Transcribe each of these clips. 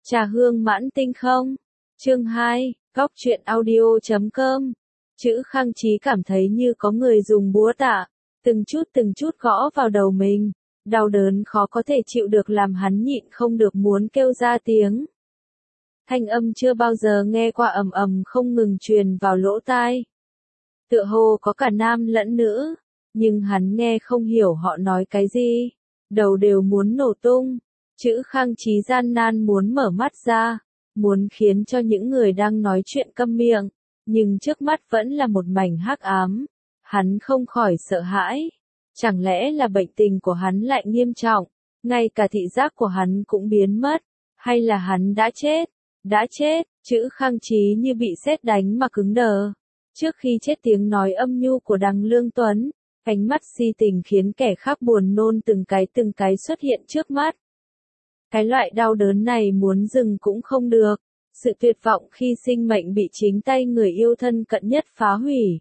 Trà hương mãn tinh không? Chương 2, Góc truyện audio.com. Chữ Khang Chí cảm thấy như có người dùng búa tạ, từng chút gõ vào đầu mình. Đau đớn khó có thể chịu được làm hắn nhịn không được muốn kêu ra tiếng. Thanh âm chưa bao giờ nghe qua ầm ầm không ngừng truyền vào lỗ tai. Tựa hồ có cả nam lẫn nữ, nhưng hắn nghe không hiểu họ nói cái gì. Đầu đều muốn nổ tung. Chữ Khang Chí gian nan muốn mở mắt ra, muốn khiến cho những người đang nói chuyện câm miệng, nhưng trước mắt vẫn là một mảnh hắc ám. Hắn không khỏi sợ hãi. Chẳng lẽ là bệnh tình của hắn lại nghiêm trọng, ngay cả thị giác của hắn cũng biến mất, hay là hắn đã chết? Đã chết, chữ Khang Chí như bị sét đánh mà cứng đờ. Trước khi chết tiếng nói âm nhu của Đằng Lương Tuấn, ánh mắt si tình khiến kẻ khác buồn nôn từng cái xuất hiện trước mắt. Cái loại đau đớn này muốn dừng cũng không được, sự tuyệt vọng khi sinh mệnh bị chính tay người yêu thân cận nhất phá hủy.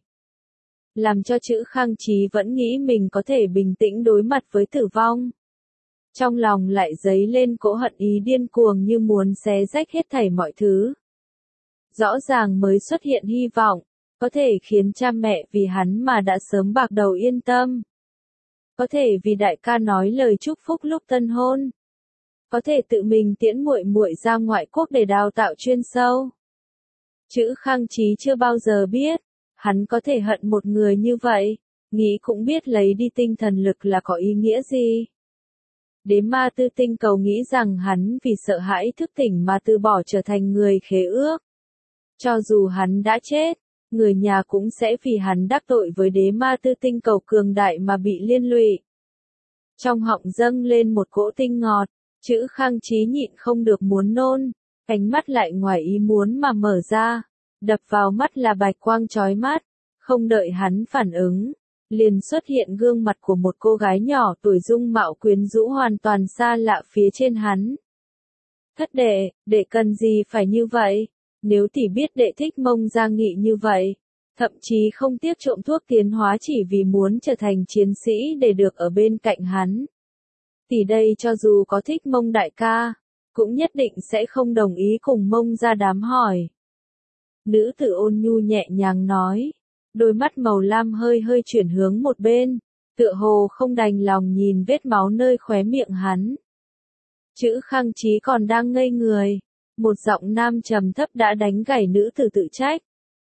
Làm cho chữ Khang Chí vẫn nghĩ mình có thể bình tĩnh đối mặt với tử vong. Trong lòng lại dấy lên cỗ hận ý điên cuồng như muốn xé rách hết thảy mọi thứ. Rõ ràng mới xuất hiện hy vọng, có thể khiến cha mẹ vì hắn mà đã sớm bạc đầu yên tâm. Có thể vì đại ca nói lời chúc phúc lúc tân hôn. Có thể tự mình tiễn muội muội ra ngoại quốc để đào tạo chuyên sâu. Chữ Khang Chí chưa bao giờ biết, hắn có thể hận một người như vậy, nghĩ cũng biết lấy đi tinh thần lực là có ý nghĩa gì. Đế ma tư tinh cầu nghĩ rằng hắn vì sợ hãi thức tỉnh mà từ bỏ trở thành người khế ước. Cho dù hắn đã chết, người nhà cũng sẽ vì hắn đắc tội với đế ma tư tinh cầu cường đại mà bị liên lụy. Trong họng dâng lên một cỗ tinh ngọt, chữ Khang Chí nhịn không được muốn nôn, ánh mắt lại ngoài ý muốn mà mở ra, đập vào mắt là bạch quang chói mắt, không đợi hắn phản ứng, liền xuất hiện gương mặt của một cô gái nhỏ tuổi dung mạo quyến rũ hoàn toàn xa lạ phía trên hắn. Thất đệ, đệ cần gì phải như vậy? Nếu tỷ biết đệ thích Mông Gia Nghị như vậy, thậm chí không tiếc trộm thuốc tiến hóa chỉ vì muốn trở thành chiến sĩ để được ở bên cạnh hắn. Tỷ đây cho dù có thích Mông đại ca, cũng nhất định sẽ không đồng ý cùng Mông Gia đám hỏi. Nữ tử ôn nhu nhẹ nhàng nói, đôi mắt màu lam hơi chuyển hướng một bên, tựa hồ không đành lòng nhìn vết máu nơi khóe miệng hắn. Chữ Khang Chí còn đang ngây người, một giọng nam trầm thấp đã đánh gãy nữ tử tự trách.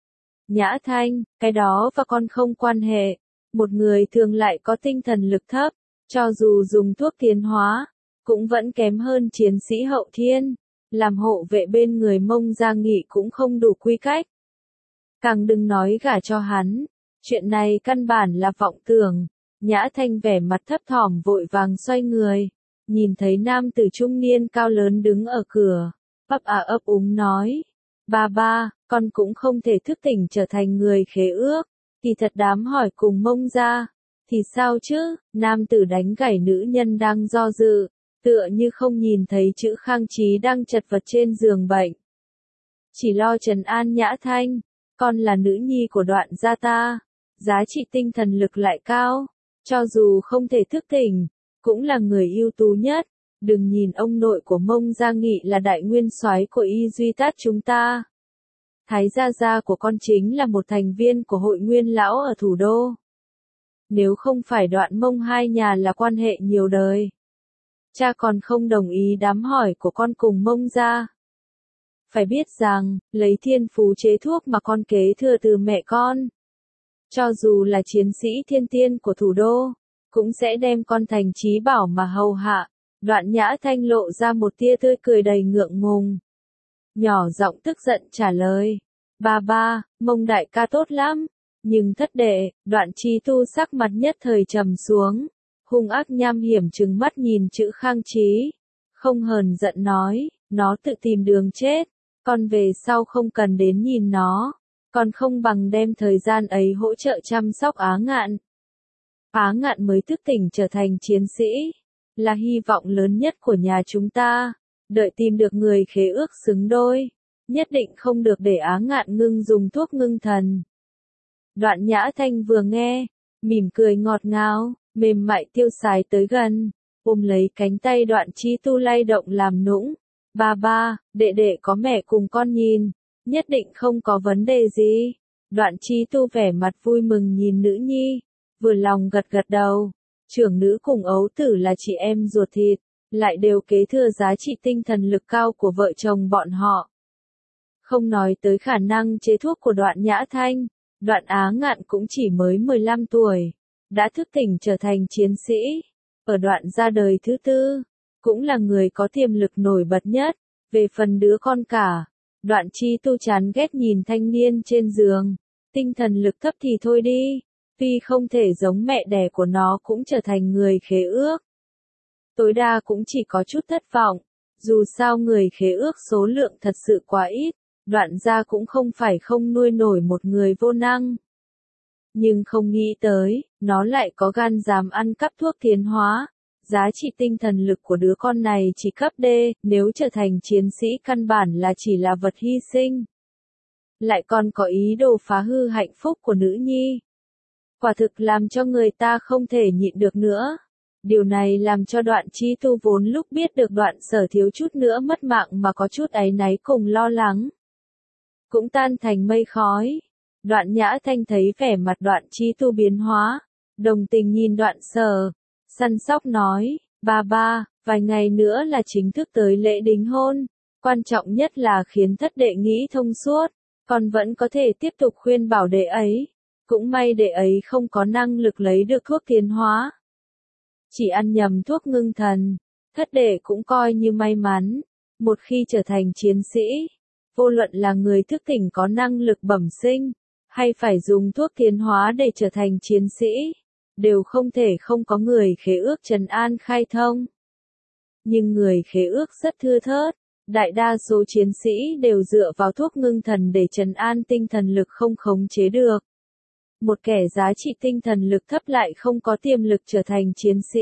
Nhã Thanh, cái đó và con không quan hệ, một người thường lại có tinh thần lực thấp, cho dù dùng thuốc tiến hóa, cũng vẫn kém hơn chiến sĩ hậu thiên, làm hộ vệ bên người Mông Gia Nghị cũng không đủ quy cách. Càng đừng nói gả cho hắn, chuyện này căn bản là vọng tưởng. Nhã Thanh vẻ mặt thấp thỏm vội vàng xoay người, nhìn thấy nam tử trung niên cao lớn đứng ở cửa, ấp úng nói, ba, con cũng không thể thức tỉnh trở thành người khế ước, thì thật đám hỏi cùng Mông Gia, thì sao chứ? Nam tử đánh gãy nữ nhân đang do dự, tựa như không nhìn thấy chữ Khang Chí đang chật vật trên giường bệnh. Chỉ lo trấn an Nhã Thanh, con là nữ nhi của Đoạn gia ta, giá trị tinh thần lực lại cao, cho dù không thể thức tỉnh, cũng là người ưu tú nhất. Đừng nhìn ông nội của Mông Gia Nghị là đại nguyên soái của Y Duy Tát chúng ta. Thái gia của con chính là một thành viên của hội nguyên lão ở thủ đô. Nếu không phải Đoạn Mông hai nhà là quan hệ nhiều đời, cha còn không đồng ý đám hỏi của con cùng Mông Gia. Phải biết rằng, lấy thiên phú chế thuốc mà con kế thừa từ mẹ con. Cho dù là chiến sĩ thiên tiên của thủ đô, cũng sẽ đem con thành trí bảo mà hầu hạ. Đoạn Nhã Thanh lộ ra một tia tươi cười đầy ngượng ngùng. Nhỏ giọng tức giận trả lời. Ba, Mông đại ca tốt lắm. Nhưng thất đệ, Đoạn Chí Tu sắc mặt nhất thời trầm xuống. Hung ác nham hiểm trừng mắt nhìn chữ Khang Chí. Không hờn giận nói, nó tự tìm đường chết. Con về sau không cần đến nhìn nó. Còn không bằng đem thời gian ấy hỗ trợ chăm sóc Á Ngạn. Á Ngạn mới thức tỉnh trở thành chiến sĩ, là hy vọng lớn nhất của nhà chúng ta. Đợi tìm được người khế ước xứng đôi, nhất định không được để Á Ngạn ngưng dùng thuốc ngưng thần. Đoạn Nhã Thanh vừa nghe, mỉm cười ngọt ngào, mềm mại tiêu sái tới gần, ôm lấy cánh tay Đoạn Chí Tu lay động làm nũng. Ba, đệ đệ có mẹ cùng con nhìn, nhất định không có vấn đề gì. Đoạn Chí Tu vẻ mặt vui mừng nhìn nữ nhi, vừa lòng gật gật đầu. Trưởng nữ cùng ấu tử là chị em ruột thịt, lại đều kế thừa giá trị tinh thần lực cao của vợ chồng bọn họ. Không nói tới khả năng chế thuốc của Đoạn Nhã Thanh, Đoạn Á Ngạn cũng chỉ mới 15 tuổi, đã thức tỉnh trở thành chiến sĩ. Ở Đoạn ra đời thứ tư, cũng là người có tiềm lực nổi bật nhất. Về phần đứa con cả, Đoạn Chí Tu chán ghét nhìn thanh niên trên giường, tinh thần lực thấp thì thôi đi, tuy không thể giống mẹ đẻ của nó cũng trở thành người khế ước. Tối đa cũng chỉ có chút thất vọng, dù sao người khế ước số lượng thật sự quá ít, Đoạn gia cũng không phải không nuôi nổi một người vô năng. Nhưng không nghĩ tới, nó lại có gan dám ăn cắp thuốc tiến hóa. Giá trị tinh thần lực của đứa con này chỉ cấp D, nếu trở thành chiến sĩ căn bản là chỉ là vật hy sinh. Lại còn có ý đồ phá hư hạnh phúc của nữ nhi. Quả thực làm cho người ta không thể nhịn được nữa. Điều này làm cho Đoạn Chí Tu vốn lúc biết được Đoạn Sở thiếu chút nữa mất mạng mà có chút áy náy cùng lo lắng, cũng tan thành mây khói. Đoạn Nhã Thanh thấy vẻ mặt Đoạn Chí Tu biến hóa, đồng tình nhìn Đoạn Sở, săn sóc nói, ba, vài ngày nữa là chính thức tới lễ đính hôn, quan trọng nhất là khiến thất đệ nghĩ thông suốt, còn vẫn có thể tiếp tục khuyên bảo đệ ấy, cũng may đệ ấy không có năng lực lấy được thuốc tiến hóa. Chỉ ăn nhầm thuốc ngưng thần, thất đệ cũng coi như may mắn, một khi trở thành chiến sĩ, vô luận là người thức tỉnh có năng lực bẩm sinh, hay phải dùng thuốc tiến hóa để trở thành chiến sĩ, đều không thể không có người khế ước trấn an khai thông. Nhưng người khế ước rất thưa thớt, đại đa số chiến sĩ đều dựa vào thuốc ngưng thần để trấn an tinh thần lực không khống chế được. Một kẻ giá trị tinh thần lực thấp lại không có tiềm lực trở thành chiến sĩ.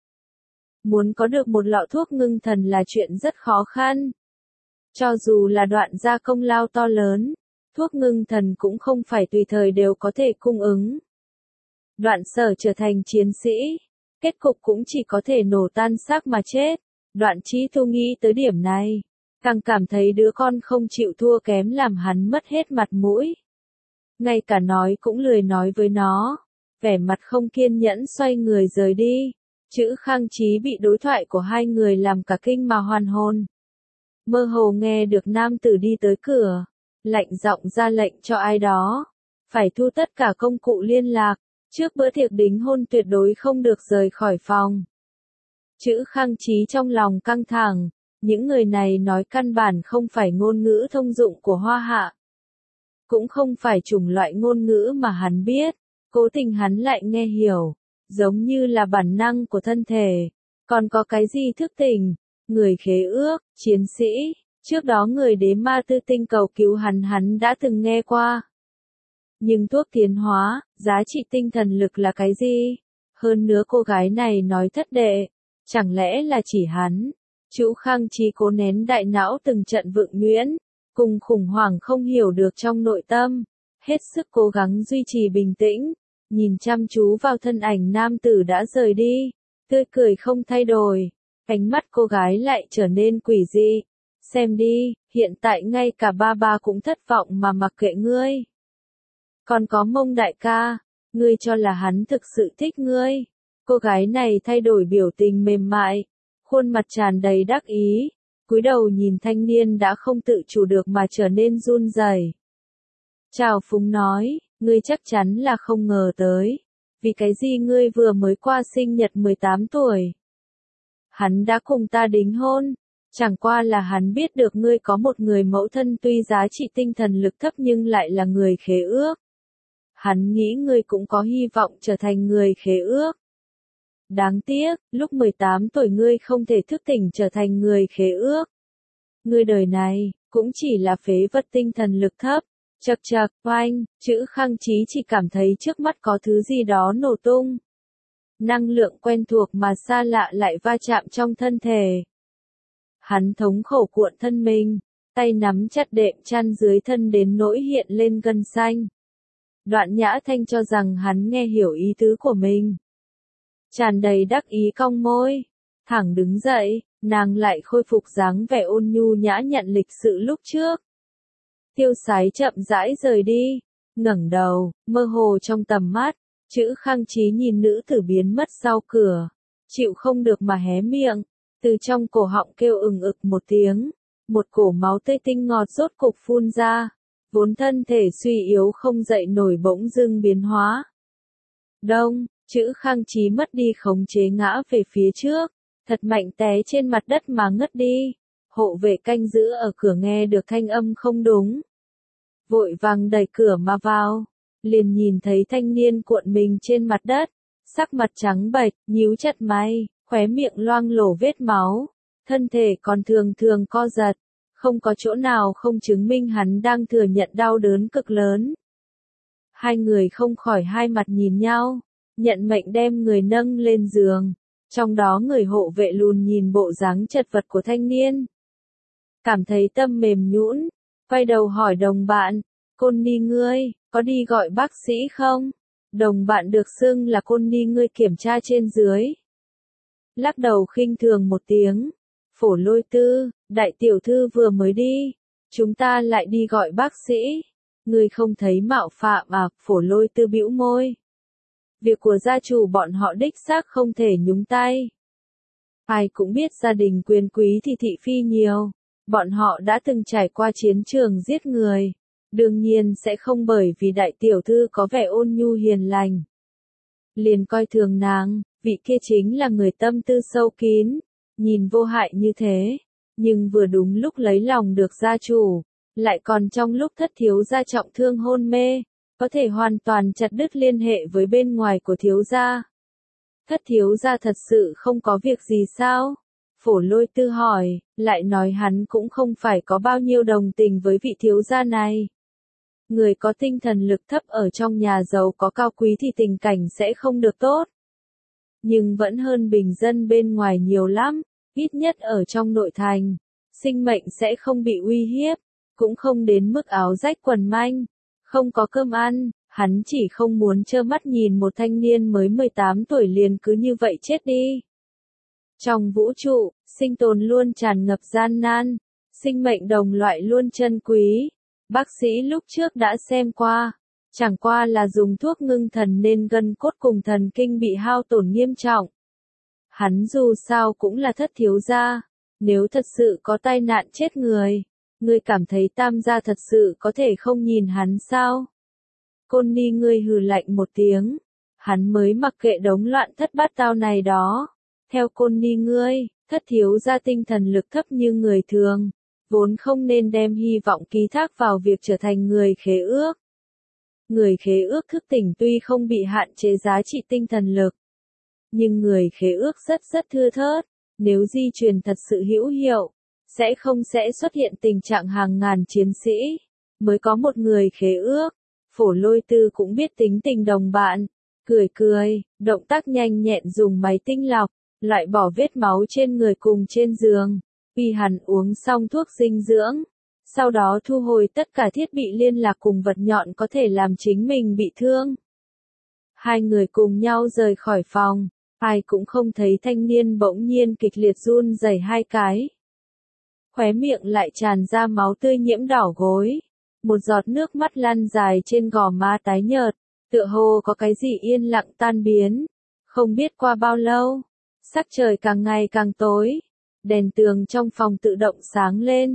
Muốn có được một lọ thuốc ngưng thần là chuyện rất khó khăn. Cho dù là Đoạn gia công lao to lớn, thuốc ngưng thần cũng không phải tùy thời đều có thể cung ứng. Đoạn Sở trở thành chiến sĩ, kết cục cũng chỉ có thể nổ tan xác mà chết. Đoạn Chí Tu nghĩ tới điểm này, càng cảm thấy đứa con không chịu thua kém làm hắn mất hết mặt mũi. Ngay cả nói cũng lười nói với nó, vẻ mặt không kiên nhẫn xoay người rời đi. Chữ Khang Chí bị đối thoại của hai người làm cả kinh mà hoàn hồn. Mơ hồ nghe được nam tử đi tới cửa, lạnh giọng ra lệnh cho ai đó, phải thu tất cả công cụ liên lạc, trước bữa tiệc đính hôn tuyệt đối không được rời khỏi phòng. Chữ Khang Chí trong lòng căng thẳng, những người này nói căn bản không phải ngôn ngữ thông dụng của Hoa Hạ. Cũng không phải chủng loại ngôn ngữ mà hắn biết, cố tình hắn lại nghe hiểu, giống như là bản năng của thân thể. Còn có cái gì thức tỉnh, người khế ước, chiến sĩ, trước đó người đế ma tư tinh cầu cứu hắn đã từng nghe qua. Nhưng thuốc tiến hóa, giá trị tinh thần lực là cái gì? Hơn nữa cô gái này nói thất đệ, chẳng lẽ là chỉ hắn? Chữ Khang Chí cố nén đại não từng trận vượng nhuyễn, cùng khủng hoảng không hiểu được trong nội tâm, hết sức cố gắng duy trì bình tĩnh, nhìn chăm chú vào thân ảnh nam tử đã rời đi, tươi cười không thay đổi, ánh mắt cô gái lại trở nên quỷ dị. Xem đi, hiện tại ngay cả ba cũng thất vọng mà mặc kệ ngươi. Còn có Mông đại ca, ngươi cho là hắn thực sự thích ngươi. Cô gái này thay đổi biểu tình mềm mại, khuôn mặt tràn đầy đắc ý, cúi đầu nhìn thanh niên đã không tự chủ được mà trở nên run rẩy. Trào phúng nói, ngươi chắc chắn là không ngờ tới, vì cái gì ngươi vừa mới qua sinh nhật 18 tuổi. Hắn đã cùng ta đính hôn, chẳng qua là hắn biết được ngươi có một người mẫu thân tuy giá trị tinh thần lực thấp nhưng lại là người khế ước. Hắn nghĩ ngươi cũng có hy vọng trở thành người khế ước. Đáng tiếc, lúc 18 tuổi ngươi không thể thức tỉnh trở thành người khế ước. Ngươi đời này, cũng chỉ là phế vật tinh thần lực thấp. Chậc chậc, oanh, chữ Khang Chí chỉ cảm thấy trước mắt có thứ gì đó nổ tung. Năng lượng quen thuộc mà xa lạ lại va chạm trong thân thể. Hắn thống khổ cuộn thân mình, tay nắm chặt đệm chăn dưới thân đến nỗi hiện lên gân xanh. Đoạn Nhã Thanh cho rằng hắn nghe hiểu ý tứ của mình. Tràn đầy đắc ý cong môi, thẳng đứng dậy, nàng lại khôi phục dáng vẻ ôn nhu nhã nhặn lịch sự lúc trước. Tiêu Sái chậm rãi rời đi, ngẩng đầu, mơ hồ trong tầm mắt, Chữ Khang Chí nhìn nữ tử biến mất sau cửa, chịu không được mà hé miệng, từ trong cổ họng kêu ừng ực một tiếng, một cổ máu tươi tinh ngọt rốt cục phun ra, vốn thân thể suy yếu không dậy nổi bỗng dưng biến hóa. Đông, Chữ Khang Chí mất đi khống chế ngã về phía trước, thật mạnh té trên mặt đất mà ngất đi. Hộ vệ canh giữ ở cửa nghe được thanh âm không đúng, vội vàng đẩy cửa mà vào, liền nhìn thấy thanh niên cuộn mình trên mặt đất, sắc mặt trắng bệch, nhíu chặt mày, khóe miệng loang lổ vết máu, thân thể còn thường thường co giật, không có chỗ nào không chứng minh hắn đang thừa nhận đau đớn cực lớn. Hai người không khỏi hai mặt nhìn nhau, nhận mệnh đem người nâng lên giường, trong đó người hộ vệ lùn nhìn bộ dáng chật vật của thanh niên, cảm thấy tâm mềm nhũn, quay đầu hỏi đồng bạn, Côn Ni ngươi, có đi gọi bác sĩ không? Đồng bạn được xưng là Côn Ni ngươi kiểm tra trên dưới. Lắc đầu khinh thường một tiếng, Phổ Lôi Tư, đại tiểu thư vừa mới đi, chúng ta lại đi gọi bác sĩ. Ngươi không thấy mạo phạm à? Phổ Lôi Tư bĩu môi. Việc của gia chủ bọn họ đích xác không thể nhúng tay. Ai cũng biết gia đình quyền quý thì thị phi nhiều, bọn họ đã từng trải qua chiến trường giết người, đương nhiên sẽ không bởi vì đại tiểu thư có vẻ ôn nhu hiền lành liền coi thường nàng, vị kia chính là người tâm tư sâu kín, nhìn vô hại như thế, nhưng vừa đúng lúc lấy lòng được gia chủ, lại còn trong lúc thất thiếu gia trọng thương hôn mê, có thể hoàn toàn chặt đứt liên hệ với bên ngoài của thiếu gia. Thất thiếu gia thật sự không có việc gì sao? Phổ Lôi Tư hỏi, lại nói hắn cũng không phải có bao nhiêu đồng tình với vị thiếu gia này. Người có tinh thần lực thấp ở trong nhà giàu có cao quý thì tình cảnh sẽ không được tốt. Nhưng vẫn hơn bình dân bên ngoài nhiều lắm, ít nhất ở trong nội thành, sinh mệnh sẽ không bị uy hiếp, cũng không đến mức áo rách quần manh, không có cơm ăn, hắn chỉ không muốn trơ mắt nhìn một thanh niên mới 18 tuổi liền cứ như vậy chết đi. Trong vũ trụ, sinh tồn luôn tràn ngập gian nan, sinh mệnh đồng loại luôn chân quý. Bác sĩ lúc trước đã xem qua, chẳng qua là dùng thuốc ngưng thần nên gân cốt cùng thần kinh bị hao tổn nghiêm trọng. Hắn dù sao cũng là thất thiếu gia, nếu thật sự có tai nạn chết người, ngươi cảm thấy Tam gia thật sự có thể không nhìn hắn sao? Côn Ni ngươi hừ lạnh một tiếng, hắn mới mặc kệ đống loạn thất bát tao này đó. Theo Côn Ni ngươi, thất thiếu gia tinh thần lực thấp như người thường, vốn không nên đem hy vọng ký thác vào việc trở thành người khế ước. Người khế ước thức tỉnh tuy không bị hạn chế giá trị tinh thần lực, nhưng người khế ước rất thưa thớt, nếu di truyền thật sự hữu hiệu, sẽ xuất hiện tình trạng hàng ngàn chiến sĩ, mới có một người khế ước. Phổ Lôi Tư cũng biết tính tình đồng bạn, cười, động tác nhanh nhẹn dùng máy tinh lọc, loại bỏ vết máu trên người cùng trên giường, vì hắn uống xong thuốc dinh dưỡng, sau đó thu hồi tất cả thiết bị liên lạc cùng vật nhọn có thể làm chính mình bị thương. Hai người cùng nhau rời khỏi phòng, ai cũng không thấy thanh niên bỗng nhiên kịch liệt run rẩy hai cái. Khóe miệng lại tràn ra máu tươi nhiễm đỏ gối, một giọt nước mắt lăn dài trên gò má tái nhợt, tựa hồ có cái gì yên lặng tan biến. Không biết qua bao lâu, sắc trời càng ngày càng tối, đèn tường trong phòng tự động sáng lên,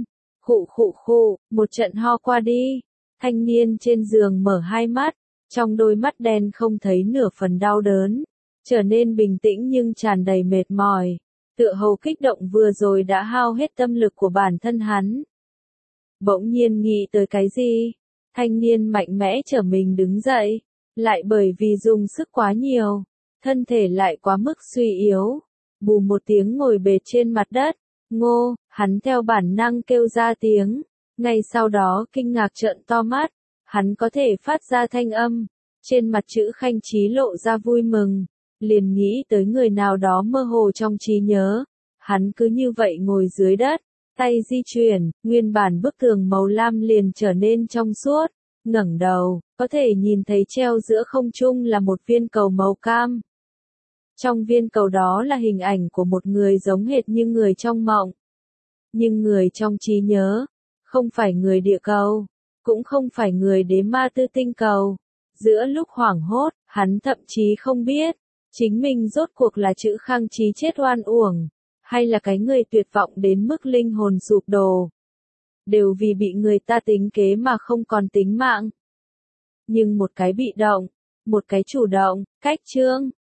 khụ, một trận ho qua đi, thanh niên trên giường mở hai mắt, trong đôi mắt đen không thấy nửa phần đau đớn, trở nên bình tĩnh nhưng tràn đầy mệt mỏi, tựa hồ kích động vừa rồi đã hao hết tâm lực của bản thân hắn. Bỗng nhiên nghĩ tới cái gì, thanh niên mạnh mẽ trở mình đứng dậy, lại bởi vì dùng sức quá nhiều, thân thể lại quá mức suy yếu, bù một tiếng ngồi bệt trên mặt đất. Ngô, hắn theo bản năng kêu ra tiếng, ngay sau đó kinh ngạc trợn to mắt, hắn có thể phát ra thanh âm, trên mặt Chữ Khanh Chí lộ ra vui mừng, liền nghĩ tới người nào đó mơ hồ trong trí nhớ, hắn cứ như vậy ngồi dưới đất, tay di chuyển, nguyên bản bức tường màu lam liền trở nên trong suốt, ngẩng đầu, có thể nhìn thấy treo giữa không trung là một viên cầu màu cam. Trong viên cầu đó là hình ảnh của một người giống hệt như người trong mộng. Nhưng người trong trí nhớ, không phải người địa cầu, cũng không phải người đế ma tư tinh cầu. Giữa lúc hoảng hốt, hắn thậm chí không biết, chính mình rốt cuộc là chữ Khang Chí chết oan uổng, hay là cái người tuyệt vọng đến mức linh hồn sụp đổ. Đều vì bị người ta tính kế mà không còn tính mạng. Nhưng một cái bị động, một cái chủ động, cách chương.